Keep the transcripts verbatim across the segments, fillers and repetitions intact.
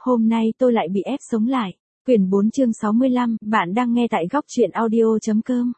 Hôm nay tôi lại bị ép sống lại. Quyển bốn chương sáu mươi lăm, bạn đang nghe tại góc truyện audio.com.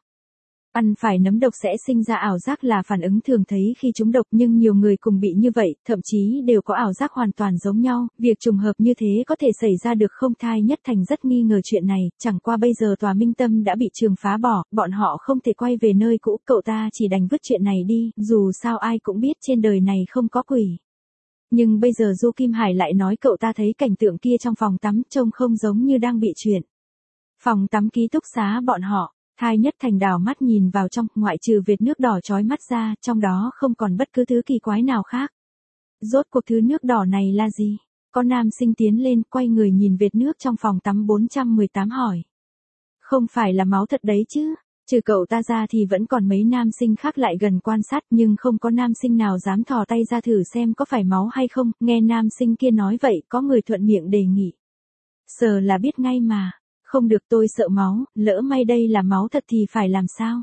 Ăn phải nấm độc sẽ sinh ra ảo giác là phản ứng thường thấy khi trúng độc, nhưng nhiều người cùng bị như vậy, thậm chí đều có ảo giác hoàn toàn giống nhau. Việc trùng hợp như thế có thể xảy ra được không? Thai Nhất Thành rất nghi ngờ chuyện này, chẳng qua bây giờ tòa Minh Tâm đã bị trường phá bỏ, bọn họ không thể quay về nơi cũ, cậu ta chỉ đành vứt chuyện này đi, dù sao ai cũng biết trên đời này không có quỷ. Nhưng bây giờ Du Kim Hải lại nói cậu ta thấy cảnh tượng kia trong phòng tắm trông không giống như đang bị chuyện. Phòng tắm ký túc xá bọn họ, Thai Nhất Thành đảo mắt nhìn vào trong, ngoại trừ vệt nước đỏ chói mắt ra, trong đó không còn bất cứ thứ kỳ quái nào khác. Rốt cuộc thứ nước đỏ này là gì? Có nam sinh tiến lên, quay người nhìn vệt nước trong phòng tắm bốn trăm mười tám hỏi. Không phải là máu thật đấy chứ? Trừ cậu ta ra thì vẫn còn mấy nam sinh khác lại gần quan sát, nhưng không có nam sinh nào dám thò tay ra thử xem có phải máu hay không. Nghe nam sinh kia nói vậy, có người thuận miệng đề nghị. Sờ là biết ngay mà. Không được, tôi sợ máu, lỡ may đây là máu thật thì phải làm sao?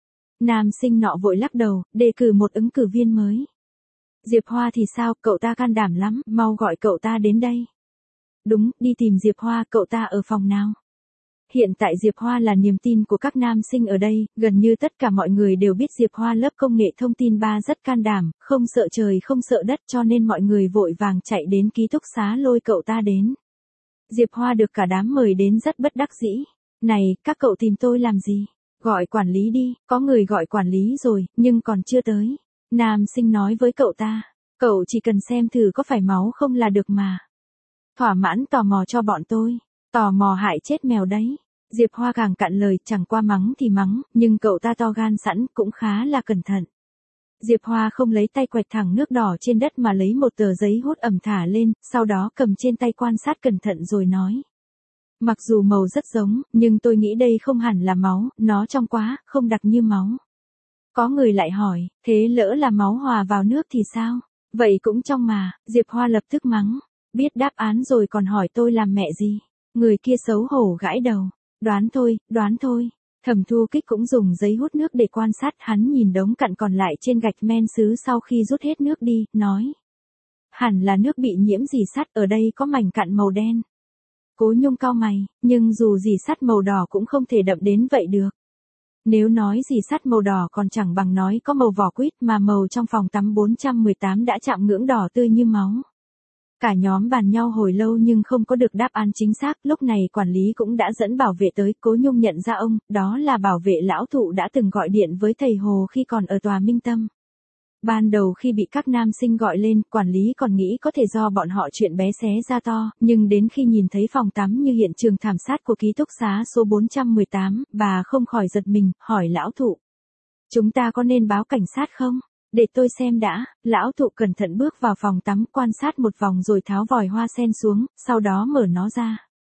Nam sinh nọ vội lắc đầu, đề cử một ứng cử viên mới. Diệp Hoa thì sao, cậu ta can đảm lắm, mau gọi cậu ta đến đây. Đúng, đi tìm Diệp Hoa, cậu ta ở phòng nào? Hiện tại Diệp Hoa là niềm tin của các nam sinh ở đây, gần như tất cả mọi người đều biết Diệp Hoa lớp công nghệ thông tin ba rất can đảm, không sợ trời không sợ đất, cho nên mọi người vội vàng chạy đến ký túc xá lôi cậu ta đến. Diệp Hoa được cả đám mời đến rất bất đắc dĩ. Này, các cậu tìm tôi làm gì? Gọi quản lý đi, có người gọi quản lý rồi, nhưng còn chưa tới. Nam sinh nói với cậu ta, cậu chỉ cần xem thử có phải máu không là được mà. Thỏa mãn tò mò cho bọn tôi, tò mò hại chết mèo đấy. Diệp Hoa càng cạn lời, chẳng qua mắng thì mắng, nhưng cậu ta to gan sẵn, cũng khá là cẩn thận. Diệp Hoa không lấy tay quẹt thẳng nước đỏ trên đất mà lấy một tờ giấy hút ẩm thả lên, sau đó cầm trên tay quan sát cẩn thận rồi nói. Mặc dù màu rất giống, nhưng tôi nghĩ đây không hẳn là máu, nó trong quá, không đặc như máu. Có người lại hỏi, thế lỡ là máu hòa vào nước thì sao? Vậy cũng trong mà, Diệp Hoa lập tức mắng. Biết đáp án rồi còn hỏi tôi làm mẹ gì? Người kia xấu hổ gãi đầu. Đoán thôi, đoán thôi. Thẩm Thu Kích cũng dùng giấy hút nước để quan sát, hắn nhìn đống cặn còn lại trên gạch men sứ sau khi rút hết nước đi, nói. Hẳn là nước bị nhiễm rỉ sắt, ở đây có mảnh cặn màu đen. Cố Nhung cau mày, nhưng dù rỉ sắt màu đỏ cũng không thể đậm đến vậy được. Nếu nói rỉ sắt màu đỏ còn chẳng bằng nói có màu vỏ quýt, mà màu trong phòng tắm bốn trăm mười tám đã chạm ngưỡng đỏ tươi như máu. Cả nhóm bàn nhau hồi lâu nhưng không có được đáp án chính xác, lúc này quản lý cũng đã dẫn bảo vệ tới. Cố Nhung nhận ra ông, đó là bảo vệ lão thụ đã từng gọi điện với thầy Hồ khi còn ở tòa Minh Tâm. Ban đầu khi bị các nam sinh gọi lên, quản lý còn nghĩ có thể do bọn họ chuyện bé xé ra to, nhưng đến khi nhìn thấy phòng tắm như hiện trường thảm sát của ký túc xá số bốn trăm mười tám, bà không khỏi giật mình, hỏi lão thụ. Chúng ta có nên báo cảnh sát không? Để tôi xem đã. Lão thụ cẩn thận bước vào phòng tắm, quan sát một vòng rồi tháo vòi hoa sen xuống, sau đó mở nó ra.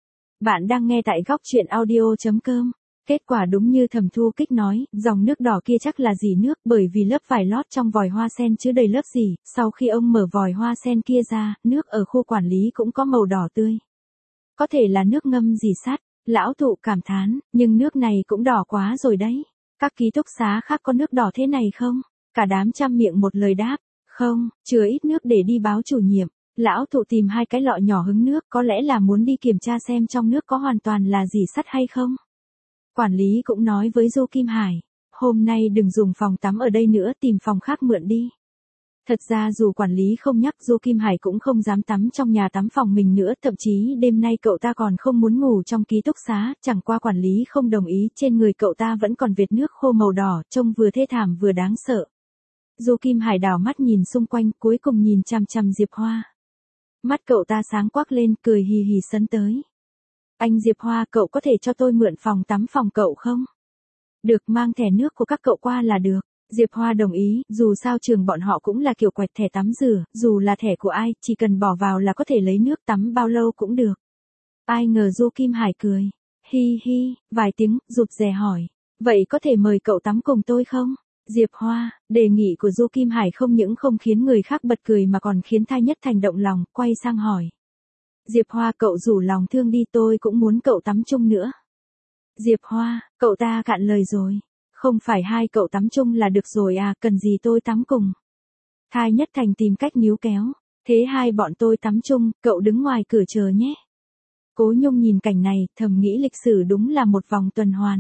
Bạn đang nghe tại góc truyện audio.com. Kết quả đúng như Thẩm Thu Kích nói, dòng nước đỏ kia chắc là dì nước, bởi vì lớp vải lót trong vòi hoa sen chứa đầy lớp dì. Sau khi ông mở vòi hoa sen kia ra, nước ở khu quản lý cũng có màu đỏ tươi. Có thể là nước ngâm dì sắt. Lão thụ cảm thán, nhưng nước này cũng đỏ quá rồi đấy. Các ký túc xá khác có nước đỏ thế này không? Cả đám chăm miệng một lời đáp, không, chứa ít nước để đi báo chủ nhiệm. Lão thụ tìm hai cái lọ nhỏ hứng nước, có lẽ là muốn đi kiểm tra xem trong nước có hoàn toàn là dỉ sắt hay không. Quản lý cũng nói với Du Kim Hải, hôm nay đừng dùng phòng tắm ở đây nữa, tìm phòng khác mượn đi. Thật ra dù quản lý không nhắc, Du Kim Hải cũng không dám tắm trong nhà tắm phòng mình nữa, thậm chí đêm nay cậu ta còn không muốn ngủ trong ký túc xá, chẳng qua quản lý không đồng ý, trên người cậu ta vẫn còn vệt nước khô màu đỏ, trông vừa thê thảm vừa đáng sợ. Du Kim Hải đảo mắt nhìn xung quanh, cuối cùng nhìn chằm chằm Diệp Hoa. Mắt cậu ta sáng quắc lên, cười hì hì sấn tới. Anh Diệp Hoa, cậu có thể cho tôi mượn phòng tắm phòng cậu không? Được, mang thẻ nước của các cậu qua là được. Diệp Hoa đồng ý, dù sao trường bọn họ cũng là kiểu quẹt thẻ tắm rửa, dù là thẻ của ai, chỉ cần bỏ vào là có thể lấy nước tắm bao lâu cũng được. Ai ngờ Du Kim Hải cười. Hi hi, vài tiếng, rụt rè hỏi. Vậy có thể mời cậu tắm cùng tôi không? Diệp Hoa, đề nghị của Du Kim Hải không những không khiến người khác bật cười mà còn khiến Thai Nhất Thành động lòng, quay sang hỏi. Diệp Hoa, cậu rủ lòng thương đi, tôi cũng muốn cậu tắm chung nữa. Diệp Hoa, cậu ta cạn lời rồi. Không phải hai cậu tắm chung là được rồi à, cần gì tôi tắm cùng. Thai Nhất Thành tìm cách níu kéo. Thế hai bọn tôi tắm chung, cậu đứng ngoài cửa chờ nhé. Cố Nhung nhìn cảnh này, thầm nghĩ lịch sử đúng là một vòng tuần hoàn.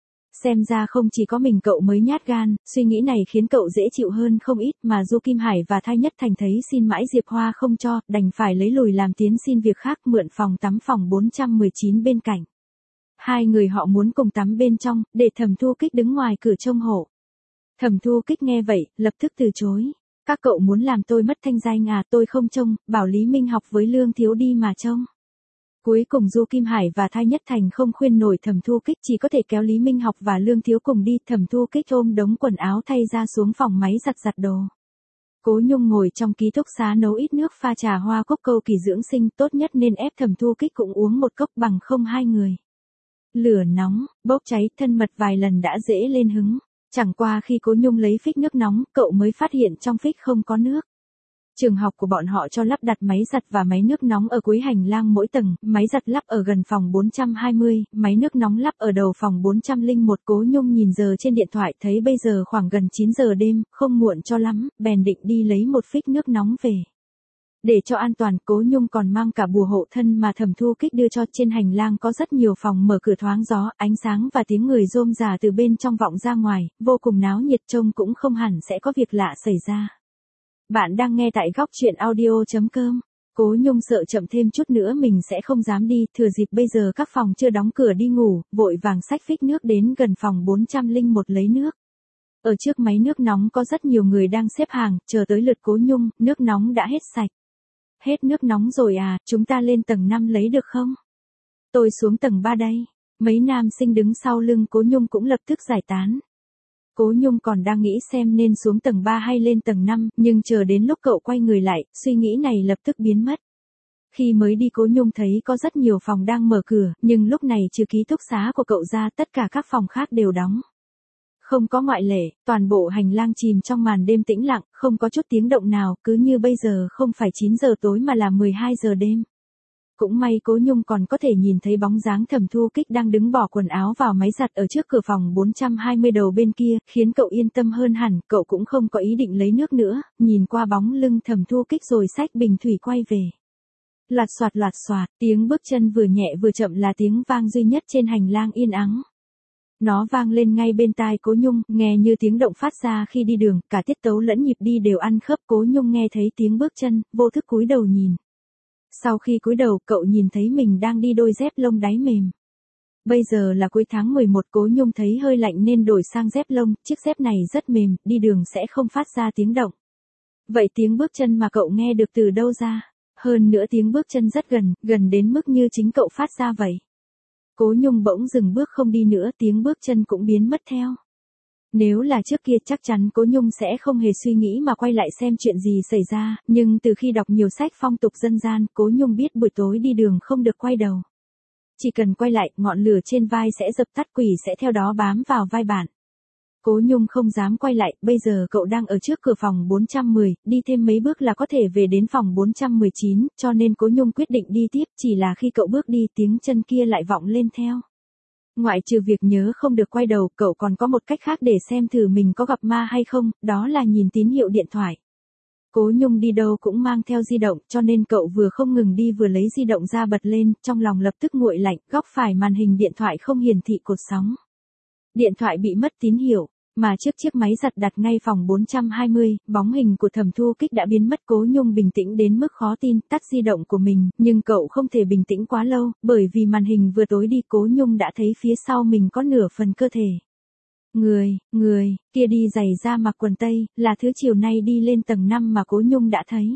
Xem ra không chỉ có mình cậu mới nhát gan, suy nghĩ này khiến cậu dễ chịu hơn không ít mà Du Kim Hải và Thai Nhất Thành thấy xin mãi Diệp Hoa không cho, đành phải lấy lùi làm tiến xin việc khác mượn phòng tắm phòng bốn trăm mười chín bên cạnh. Hai người họ muốn cùng tắm bên trong, để Thẩm Thu Kích đứng ngoài cửa trông hộ. Thẩm Thu Kích nghe vậy, lập tức từ chối. Các cậu muốn làm tôi mất thanh danh à, tôi không trông, bảo Lý Minh Học với Lương Thiếu đi mà trông. Cuối cùng Du Kim Hải và Thai Nhất Thành không khuyên nổi Thẩm Thu Kích, chỉ có thể kéo Lý Minh Học và Lương Thiếu cùng đi. Thẩm Thu Kích ôm đống quần áo thay ra xuống phòng máy giặt giặt đồ. Cố Nhung ngồi trong ký túc xá nấu ít nước pha trà hoa cúc câu kỳ dưỡng sinh, tốt nhất nên ép Thẩm Thu Kích cũng uống một cốc bằng không hai người. Lửa nóng, bốc cháy, thân mật vài lần đã dễ lên hứng. Chẳng qua khi Cố Nhung lấy phích nước nóng, cậu mới phát hiện trong phích không có nước. Trường học của bọn họ cho lắp đặt máy giặt và máy nước nóng ở cuối hành lang mỗi tầng, máy giặt lắp ở gần phòng bốn trăm hai mươi, máy nước nóng lắp ở đầu phòng bốn trăm lẻ một. Cố Nhung nhìn giờ trên điện thoại thấy bây giờ khoảng gần chín giờ đêm, không muộn cho lắm, bèn định đi lấy một phích nước nóng về. Để cho an toàn, Cố Nhung còn mang cả bùa hộ thân mà Thẩm Thu Kích đưa cho. Trên hành lang có rất nhiều phòng mở cửa thoáng gió, ánh sáng và tiếng người rôm rả từ bên trong vọng ra ngoài, vô cùng náo nhiệt, trông cũng không hẳn sẽ có việc lạ xảy ra. Bạn đang nghe tại góc truyện audio chấm com. Cố Nhung sợ chậm thêm chút nữa mình sẽ không dám đi, thừa dịp bây giờ các phòng chưa đóng cửa đi ngủ, vội vàng xách phích nước đến gần phòng bốn trăm lẻ một lấy nước. Ở trước máy nước nóng có rất nhiều người đang xếp hàng, chờ tới lượt Cố Nhung, nước nóng đã hết sạch. Hết nước nóng rồi à, chúng ta lên tầng năm lấy được không? Tôi xuống tầng ba đây. Mấy nam sinh đứng sau lưng Cố Nhung cũng lập tức giải tán. Cố Nhung còn đang nghĩ xem nên xuống tầng ba hay lên tầng năm, nhưng chờ đến lúc cậu quay người lại, suy nghĩ này lập tức biến mất. Khi mới đi Cố Nhung thấy có rất nhiều phòng đang mở cửa, nhưng lúc này trừ ký túc xá của cậu ra tất cả các phòng khác đều đóng. Không có ngoại lệ, toàn bộ hành lang chìm trong màn đêm tĩnh lặng, không có chút tiếng động nào, cứ như bây giờ không phải chín giờ tối mà là mười hai giờ đêm. Cũng may Cố Nhung còn có thể nhìn thấy bóng dáng Thẩm Thu Kích đang đứng bỏ quần áo vào máy giặt ở trước cửa phòng bốn trăm hai mươi đầu bên kia, khiến cậu yên tâm hơn hẳn, cậu cũng không có ý định lấy nước nữa, nhìn qua bóng lưng Thẩm Thu Kích rồi xách bình thủy quay về. Loạt xoạt loạt xoạt, tiếng bước chân vừa nhẹ vừa chậm là tiếng vang duy nhất trên hành lang yên ắng. Nó vang lên ngay bên tai Cố Nhung, nghe như tiếng động phát ra khi đi đường, cả tiết tấu lẫn nhịp đi đều ăn khớp. Cố Nhung nghe thấy tiếng bước chân, vô thức cúi đầu nhìn. Sau khi cúi đầu, cậu nhìn thấy mình đang đi đôi dép lông đáy mềm. Bây giờ là cuối tháng mười một, Cố Nhung thấy hơi lạnh nên đổi sang dép lông, chiếc dép này rất mềm, đi đường sẽ không phát ra tiếng động. Vậy tiếng bước chân mà cậu nghe được từ đâu ra? Hơn nữa tiếng bước chân rất gần, gần đến mức như chính cậu phát ra vậy. Cố Nhung bỗng dừng bước không đi nữa, tiếng bước chân cũng biến mất theo. Nếu là trước kia chắc chắn Cố Nhung sẽ không hề suy nghĩ mà quay lại xem chuyện gì xảy ra, nhưng từ khi đọc nhiều sách phong tục dân gian, Cố Nhung biết buổi tối đi đường không được quay đầu. Chỉ cần quay lại, ngọn lửa trên vai sẽ dập tắt, quỷ sẽ theo đó bám vào vai bạn. Cố Nhung không dám quay lại, bây giờ cậu đang ở trước cửa phòng bốn trăm mười, đi thêm mấy bước là có thể về đến phòng bốn trăm mười chín, cho nên Cố Nhung quyết định đi tiếp, chỉ là khi cậu bước đi tiếng chân kia lại vọng lên theo. Ngoại trừ việc nhớ không được quay đầu, cậu còn có một cách khác để xem thử mình có gặp ma hay không, đó là nhìn tín hiệu điện thoại. Cố Nhung đi đâu cũng mang theo di động, cho nên cậu vừa không ngừng đi vừa lấy di động ra bật lên, trong lòng lập tức nguội lạnh, góc phải màn hình điện thoại không hiển thị cột sóng. Điện thoại bị mất tín hiệu, mà trước chiếc máy giặt đặt ngay phòng bốn trăm hai mươi, bóng hình của Thẩm Thu Kích đã biến mất. Cố Nhung bình tĩnh đến mức khó tin, tắt di động của mình, nhưng cậu không thể bình tĩnh quá lâu, bởi vì màn hình vừa tối đi. Cố Nhung đã thấy phía sau mình có nửa phần cơ thể. Người, người, kia đi giày da mặc quần tây, là thứ chiều nay đi lên tầng năm mà Cố Nhung đã thấy.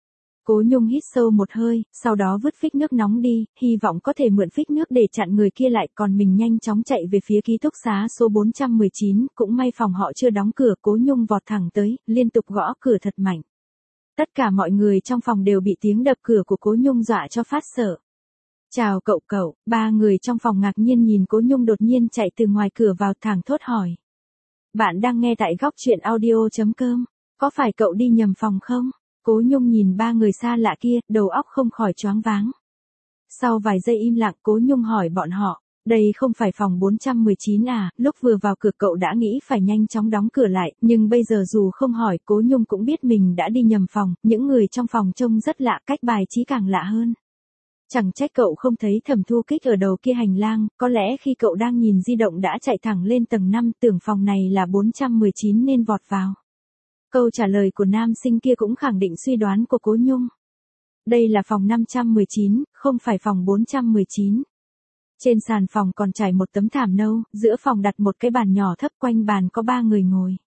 Cố Nhung hít sâu một hơi, sau đó vứt phích nước nóng đi, hy vọng có thể mượn phích nước để chặn người kia lại, còn mình nhanh chóng chạy về phía ký túc xá số bốn trăm mười chín, cũng may phòng họ chưa đóng cửa. Cố Nhung vọt thẳng tới, liên tục gõ cửa thật mạnh. Tất cả mọi người trong phòng đều bị tiếng đập cửa của Cố Nhung dọa cho phát sợ. Chào cậu cậu, ba người trong phòng ngạc nhiên nhìn Cố Nhung đột nhiên chạy từ ngoài cửa vào, thẳng thốt hỏi. Bạn đang nghe tại góc truyện audio chấm com, có phải cậu đi nhầm phòng không? Cố Nhung nhìn ba người xa lạ kia, đầu óc không khỏi choáng váng. Sau vài giây im lặng, Cố Nhung hỏi bọn họ, Đây không phải phòng bốn trăm mười chín à, lúc vừa vào cửa cậu đã nghĩ phải nhanh chóng đóng cửa lại, nhưng bây giờ dù không hỏi, Cố Nhung cũng biết mình đã đi nhầm phòng, những người trong phòng trông rất lạ, cách bài trí càng lạ hơn. Chẳng trách cậu không thấy Thẩm Thu Kích ở đầu kia hành lang, có lẽ khi cậu đang nhìn di động đã chạy thẳng lên tầng năm, tưởng phòng này là bốn trăm mười chín nên vọt vào. Câu trả lời của nam sinh kia cũng khẳng định suy đoán của Cố Nhung. Đây là phòng năm trăm mười chín, không phải phòng bốn trăm mười chín. Trên sàn phòng còn trải một tấm thảm nâu, giữa phòng đặt một cái bàn nhỏ thấp, quanh bàn có ba người ngồi.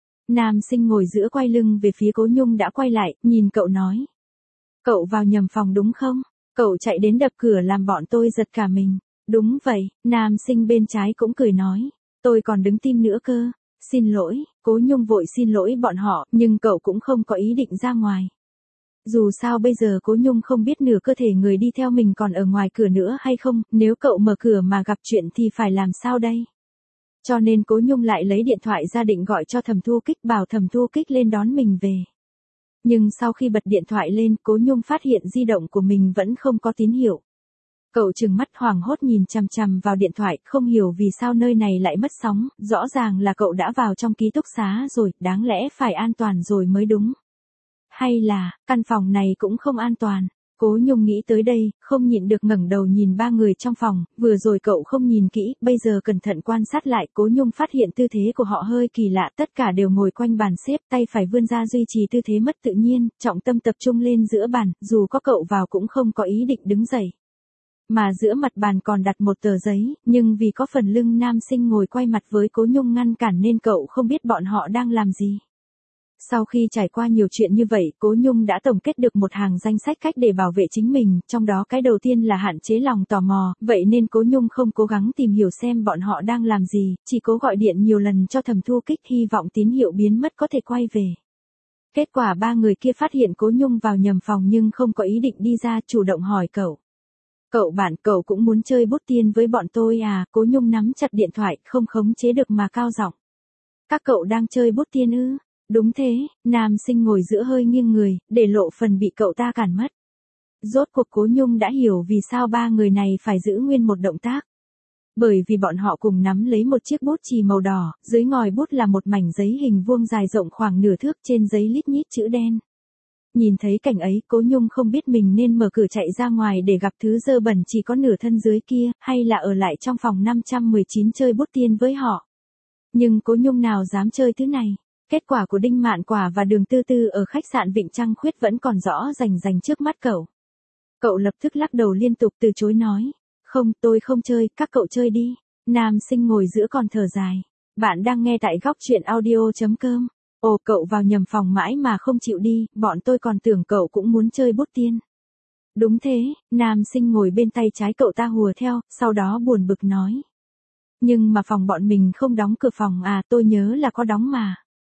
Nam sinh ngồi giữa quay lưng về phía Cố Nhung đã quay lại, nhìn cậu nói. Cậu vào nhầm phòng đúng không? Cậu chạy đến đập cửa làm bọn tôi giật cả mình. Đúng vậy, nam sinh bên trái cũng cười nói. Tôi còn đứng tin nữa cơ. Xin lỗi, Cố Nhung vội xin lỗi bọn họ, nhưng cậu cũng không có ý định ra ngoài. Dù sao bây giờ Cố Nhung không biết nửa cơ thể người đi theo mình còn ở ngoài cửa nữa hay không, nếu cậu mở cửa mà gặp chuyện thì phải làm sao đây? Cho nên Cố Nhung lại lấy điện thoại ra định gọi cho Thẩm Thu Kích, bảo Thẩm Thu Kích lên đón mình về. Nhưng sau khi bật điện thoại lên, Cố Nhung phát hiện di động của mình vẫn không có tín hiệu. Cậu trừng mắt hoảng hốt nhìn chằm chằm vào điện thoại, không hiểu vì sao nơi này lại mất sóng, rõ ràng là cậu đã vào trong ký túc xá rồi, đáng lẽ phải an toàn rồi mới đúng. Hay là, căn phòng này cũng không an toàn. Cố Nhung nghĩ tới đây, không nhịn được ngẩng đầu nhìn ba người trong phòng, vừa rồi cậu không nhìn kỹ, bây giờ cẩn thận quan sát lại, Cố Nhung phát hiện tư thế của họ hơi kỳ lạ, tất cả đều ngồi quanh bàn xếp, tay phải vươn ra duy trì tư thế mất tự nhiên, trọng tâm tập trung lên giữa bàn, dù có cậu vào cũng không có ý định đứng dậy. Mà giữa mặt bàn còn đặt một tờ giấy, nhưng vì có phần lưng nam sinh ngồi quay mặt với Cố Nhung ngăn cản nên cậu không biết bọn họ đang làm gì. Sau khi trải qua nhiều chuyện như vậy, Cố Nhung đã tổng kết được một hàng danh sách cách để bảo vệ chính mình, trong đó cái đầu tiên là hạn chế lòng tò mò, vậy nên Cố Nhung không cố gắng tìm hiểu xem bọn họ đang làm gì, chỉ cố gọi điện nhiều lần cho Thẩm Thu Kích hy vọng tín hiệu biến mất có thể quay về. Kết quả ba người kia phát hiện Cố Nhung vào nhầm phòng nhưng không có ý định đi ra, chủ động hỏi cậu. Cậu bạn, cậu cũng muốn chơi bút tiên với bọn tôi à? Cố Nhung nắm chặt điện thoại, không khống chế được mà cao giọng. Các cậu đang chơi bút tiên ư? Đúng thế, nam sinh ngồi giữa hơi nghiêng người, để lộ phần bị cậu ta cản mất. Rốt cuộc Cố Nhung đã hiểu vì sao ba người này phải giữ nguyên một động tác. Bởi vì bọn họ cùng nắm lấy một chiếc bút chì màu đỏ, dưới ngòi bút là một mảnh giấy hình vuông dài rộng khoảng nửa thước, trên giấy lít nhít chữ đen. Nhìn thấy cảnh ấy, Cố Nhung không biết mình nên mở cửa chạy ra ngoài để gặp thứ dơ bẩn chỉ có nửa thân dưới kia, hay là ở lại trong phòng năm trăm mười chín chơi bút tiên với họ. Nhưng Cố Nhung nào dám chơi thứ này. Kết quả của Đinh Mạn Quả và Đường Tư Tư ở khách sạn Vịnh Trăng Khuyết vẫn còn rõ rành rành trước mắt cậu. Cậu lập tức lắc đầu liên tục từ chối nói. Không, tôi không chơi, các cậu chơi đi. Nam sinh ngồi giữa còn thở dài. Bạn đang nghe tại góc truyện audio chấm com. Ồ, cậu vào nhầm phòng mãi mà không chịu đi, bọn tôi còn tưởng cậu cũng muốn chơi bút tiên. Đúng thế, nam sinh ngồi bên tay trái cậu ta hùa theo, sau đó buồn bực nói. Nhưng mà phòng bọn mình không đóng cửa phòng à, tôi nhớ là có đóng mà.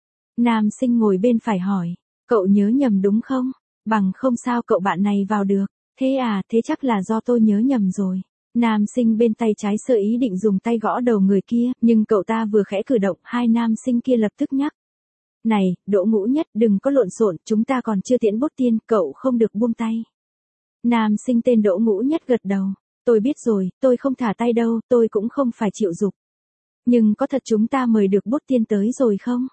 Nam sinh ngồi bên phải hỏi, cậu nhớ nhầm đúng không? Bằng không sao cậu bạn này vào được. Thế à, thế chắc là do tôi nhớ nhầm rồi. Nam sinh bên tay trái sơ ý định dùng tay gõ đầu người kia, nhưng cậu ta vừa khẽ cử động, hai nam sinh kia lập tức nhắc. Này, Đỗ Ngũ Nhất, đừng có lộn xộn, chúng ta còn chưa tiễn bút tiên, cậu không được buông tay. Nam sinh tên Đỗ Ngũ Nhất gật đầu. Tôi biết rồi, tôi không thả tay đâu, tôi cũng không phải chịu dục. Nhưng có thật chúng ta mời được bút tiên tới rồi không?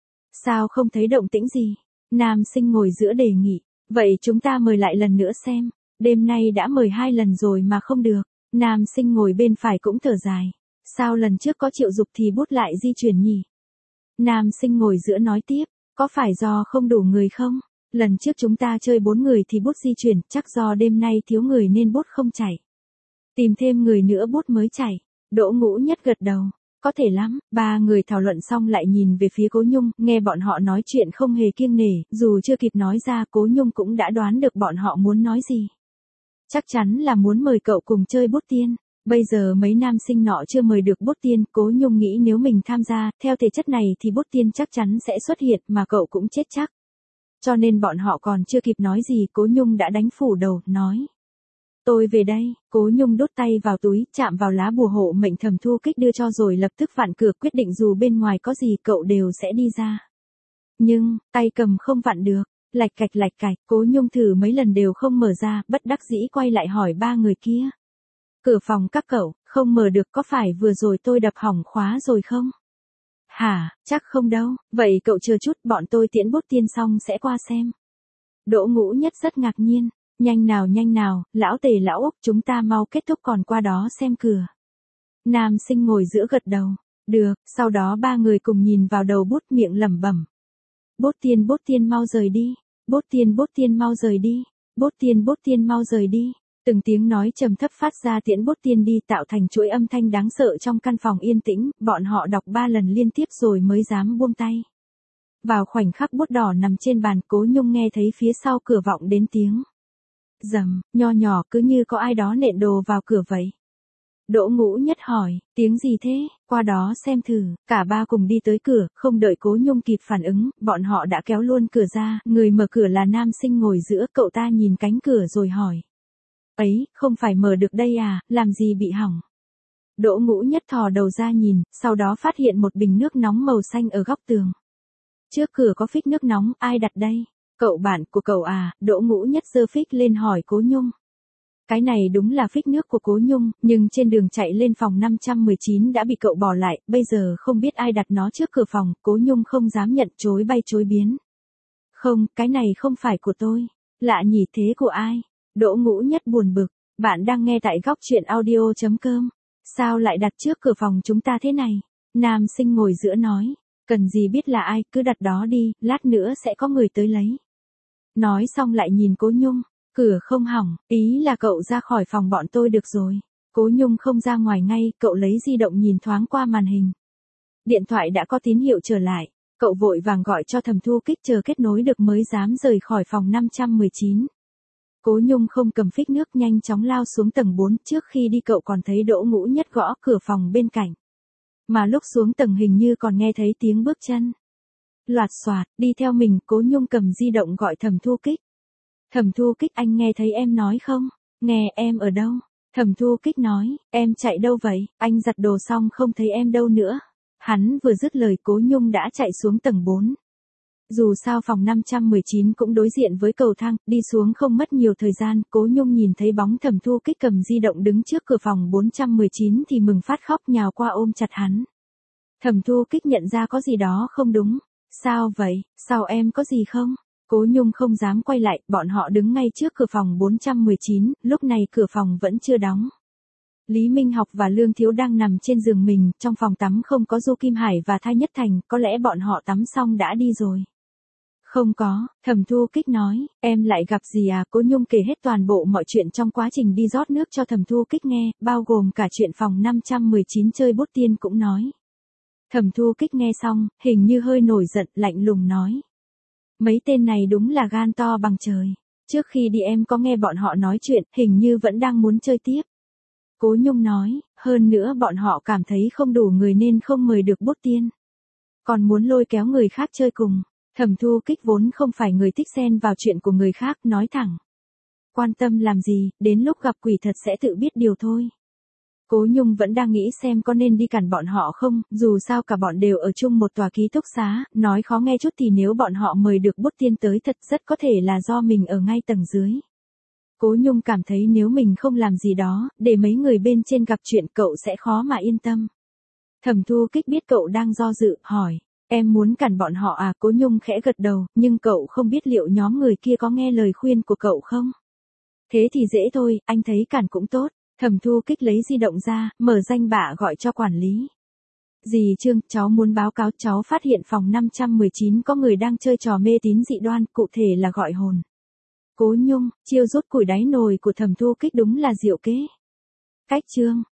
Sao không thấy động tĩnh gì? Nam sinh ngồi giữa đề nghị. Vậy chúng ta mời lại lần nữa xem. Đêm nay đã mời hai lần rồi mà không được. Nam sinh ngồi bên phải cũng thở dài. Sao lần trước có chịu dục thì bút lại di chuyển nhỉ? Nam sinh ngồi giữa nói tiếp. Có phải do không đủ người không? Lần trước chúng ta chơi bốn người thì bút di chuyển, chắc do đêm nay thiếu người nên bút không chảy. Tìm thêm người nữa bút mới chảy. Đỗ Ngũ Nhất gật đầu. Có thể lắm, ba người thảo luận xong lại nhìn về phía Cố Nhung, nghe bọn họ nói chuyện không hề kiêng nể, dù chưa kịp nói ra Cố Nhung cũng đã đoán được bọn họ muốn nói gì. Chắc chắn là muốn mời cậu cùng chơi bút tiên. Bây giờ mấy nam sinh nọ chưa mời được bút tiên, Cố Nhung nghĩ nếu mình tham gia, theo thể chất này thì bút tiên chắc chắn sẽ xuất hiện mà cậu cũng chết chắc. Cho nên bọn họ còn chưa kịp nói gì, Cố Nhung đã đánh phủ đầu, nói. Tôi về đây. Cố Nhung đút tay vào túi, chạm vào lá bùa hộ mệnh Thẩm Thu Kích đưa cho rồi lập tức vặn cửa, quyết định dù bên ngoài có gì cậu đều sẽ đi ra. Nhưng, tay cầm không vặn được, lạch cạch lạch cạch, Cố Nhung thử mấy lần đều không mở ra, bất đắc dĩ quay lại hỏi ba người kia. Cửa phòng các cậu, Không mở được, có phải vừa rồi tôi đập hỏng khóa rồi không? Hả, chắc không đâu, vậy cậu chờ chút, bọn tôi tiễn bút tiên xong sẽ qua xem. Đỗ Ngũ Nhất rất ngạc nhiên, nhanh nào nhanh nào, lão Tề lão Úc, chúng ta mau kết thúc còn qua đó xem cửa. Nam Sinh ngồi giữa gật đầu, được, sau đó ba người cùng nhìn vào đầu bút miệng lẩm bẩm. Bút tiên bút tiên mau rời đi, bút tiên bút tiên mau rời đi, bút tiên bút tiên mau rời đi. Từng tiếng nói trầm thấp phát ra tiễn bút tiên đi tạo thành chuỗi âm thanh đáng sợ trong căn phòng yên tĩnh, bọn họ đọc ba lần liên tiếp rồi mới dám buông tay. Vào khoảnh khắc bút đỏ nằm trên bàn, Cố Nhung nghe thấy phía sau cửa vọng đến tiếng rầm, nho nhỏ cứ như có ai đó nện đồ vào cửa vậy. Đỗ Ngũ Nhất hỏi, tiếng gì thế, qua đó xem thử, cả ba cùng đi tới cửa, không đợi Cố Nhung kịp phản ứng, bọn họ đã kéo luôn cửa ra, người mở cửa là Nam Sinh ngồi giữa, cậu ta nhìn cánh cửa rồi hỏi. Ấy, không phải mở được đây à, làm gì bị hỏng. Đỗ Ngũ Nhất thò đầu ra nhìn, sau đó phát hiện một bình nước nóng màu xanh ở góc tường. Trước cửa có phích nước nóng, ai đặt đây? Cậu bạn của cậu à, Đỗ Ngũ Nhất giơ phích lên hỏi Cố Nhung. Cái này đúng là phích nước của Cố Nhung, nhưng trên đường chạy lên phòng năm trăm mười chín đã bị cậu bỏ lại, bây giờ không biết ai đặt nó trước cửa phòng, Cố Nhung không dám nhận, chối bay chối biến. Không, cái này không phải của tôi. Lạ nhỉ, thế của ai? Đỗ Ngũ Nhất buồn bực, bạn đang nghe tại góc truyện audio chấm com. Sao lại đặt trước cửa phòng chúng ta thế này? Nam Sinh ngồi giữa nói, cần gì biết là ai, cứ đặt đó đi, lát nữa sẽ có người tới lấy. Nói xong lại nhìn Cố Nhung, cửa không hỏng, ý là cậu ra khỏi phòng bọn tôi được rồi. Cố Nhung không ra ngoài ngay, cậu lấy di động nhìn thoáng qua màn hình. Điện thoại đã có tín hiệu trở lại, cậu vội vàng gọi cho Thẩm Thu Kích chờ kết nối được mới dám rời khỏi phòng năm trăm mười chín. Cố Nhung không cầm phích nước, nhanh chóng lao xuống tầng bốn, trước khi đi cậu còn thấy Đỗ Ngũ Nhất gõ cửa phòng bên cạnh. Mà lúc xuống tầng hình như còn nghe thấy tiếng bước chân. Loạt xoạt, đi theo mình, Cố Nhung cầm di động gọi Thẩm Thu Kích. Thẩm Thu Kích, anh nghe thấy em nói không? Nghe, em ở đâu? Thẩm Thu Kích nói, em chạy đâu vậy? Anh giặt đồ xong không thấy em đâu nữa. Hắn vừa dứt lời Cố Nhung đã chạy xuống tầng bốn. Dù sao phòng năm trăm mười chín cũng đối diện với cầu thang, đi xuống không mất nhiều thời gian, Cố Nhung nhìn thấy bóng Thẩm Thu Kích cầm di động đứng trước cửa phòng bốn trăm mười chín thì mừng phát khóc nhào qua ôm chặt hắn. Thẩm Thu Kích nhận ra có gì đó không đúng. Sao vậy, sao em có gì không? Cố Nhung không dám quay lại, bọn họ đứng ngay trước cửa phòng bốn trăm mười chín, lúc này cửa phòng vẫn chưa đóng. Lý Minh Học và Lương Thiếu đang nằm trên giường mình, trong phòng tắm không có Du Kim Hải và Thai Nhất Thành, có lẽ bọn họ tắm xong đã đi rồi. Không có, Thẩm Thu Kích nói, em lại gặp gì à? Cố Nhung kể hết toàn bộ mọi chuyện trong quá trình đi rót nước cho Thẩm Thu Kích nghe, bao gồm cả chuyện phòng năm trăm mười chín chơi bút tiên cũng nói. Thẩm Thu Kích nghe xong, hình như hơi nổi giận, lạnh lùng nói. Mấy tên này đúng là gan to bằng trời. Trước khi đi em có nghe bọn họ nói chuyện, hình như vẫn đang muốn chơi tiếp. Cố Nhung nói, hơn nữa bọn họ cảm thấy không đủ người nên không mời được bút tiên. Còn muốn lôi kéo người khác chơi cùng. Thẩm Thu Kích vốn không phải người thích xen vào chuyện của người khác, nói thẳng. Quan tâm làm gì, đến lúc gặp quỷ thật sẽ tự biết điều thôi. Cố Nhung vẫn đang nghĩ xem có nên đi cản bọn họ không, dù sao cả bọn đều ở chung một tòa ký túc xá, nói khó nghe chút thì nếu bọn họ mời được bút tiên tới thật rất có thể là do mình ở ngay tầng dưới. Cố Nhung cảm thấy nếu mình không làm gì đó, để mấy người bên trên gặp chuyện cậu sẽ khó mà yên tâm. Thẩm Thu Kích biết cậu đang do dự, hỏi, em muốn cản bọn họ à? Cố Nhung khẽ gật đầu, nhưng cậu không biết liệu nhóm người kia có nghe lời khuyên của cậu không? Thế thì dễ thôi, anh thấy cản cũng tốt. Thẩm Thu Kích lấy di động ra, mở danh bạ gọi cho quản lý. Dì Trương, cháu muốn báo cáo cháu phát hiện phòng năm trăm mười chín có người đang chơi trò mê tín dị đoan, cụ thể là gọi hồn. Cố Nhung, chiêu rút củi đáy nồi của Thẩm Thu Kích đúng là diệu kế. Cách Trương,